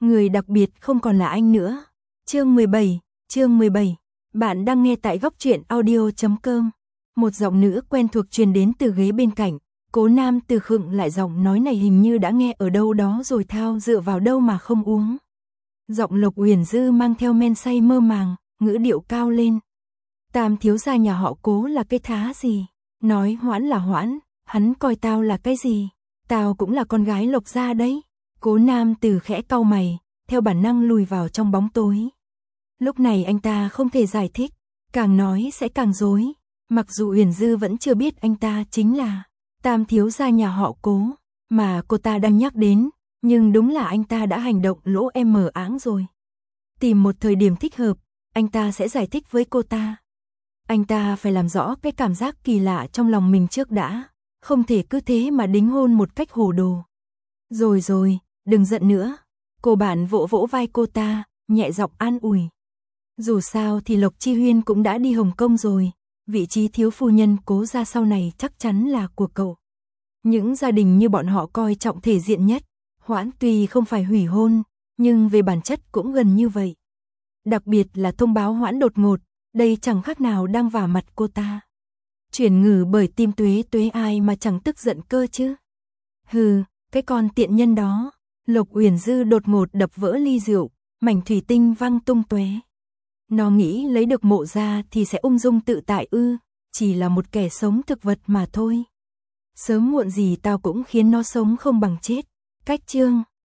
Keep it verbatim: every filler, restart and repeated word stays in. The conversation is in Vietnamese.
Người đặc biệt không còn là anh nữa. Chương mười bảy, chương mười bảy. Bạn đang nghe tại góc truyện audio chấm com. Một giọng nữ quen thuộc truyền đến từ ghế bên cạnh. Cố Nam Từ khựng lại, giọng nói này hình như đã nghe ở đâu đó rồi, thao dựa vào đâu mà không uống. Giọng Lộc Uyển Dư mang theo men say mơ màng, ngữ điệu cao lên. Tam thiếu gia nhà họ Cố là cái thá gì? Nói hoãn là hoãn, hắn coi tao là cái gì? Tao cũng là con gái Lộc gia đấy. Cố Nam Từ khẽ cau mày, theo bản năng lùi vào trong bóng tối. Lúc này anh ta không thể giải thích, càng nói sẽ càng rối. Mặc dù Uyển Dư vẫn chưa biết anh ta chính là Tam thiếu gia nhà họ Cố mà cô ta đang nhắc đến, nhưng đúng là anh ta đã hành động lỗ em mờ áng rồi. Tìm một thời điểm thích hợp, anh ta sẽ giải thích với cô ta. Anh ta phải làm rõ cái cảm giác kỳ lạ trong lòng mình trước đã, không thể cứ thế mà đính hôn một cách hồ đồ. Rồi rồi, đừng giận nữa. Cô bạn vỗ vỗ vai cô ta, nhẹ giọng an ủi. Dù sao thì Lộc Chi Huyên cũng đã đi Hồng Kông rồi, vị trí thiếu phu nhân Cố gia sau này chắc chắn là của cậu. Những gia đình như bọn họ coi trọng thể diện nhất, hoãn tuy không phải hủy hôn, nhưng về bản chất cũng gần như vậy. Đặc biệt là thông báo hoãn đột ngột, đây chẳng khác nào đang vả mặt cô ta. Chuyển ngử bởi Tim Tuế Tuế, ai mà chẳng tức giận cơ chứ. Hừ, cái con tiện nhân đó. Lộc Uyển Dư đột ngột đập vỡ ly rượu, mảnh thủy tinh văng tung tóe. Nó nghĩ lấy được Mộ gia thì sẽ ung dung tự tại ư? Chỉ là một kẻ sống thực vật mà thôi. Sớm muộn gì tao cũng khiến nó sống không bằng chết. Cách chương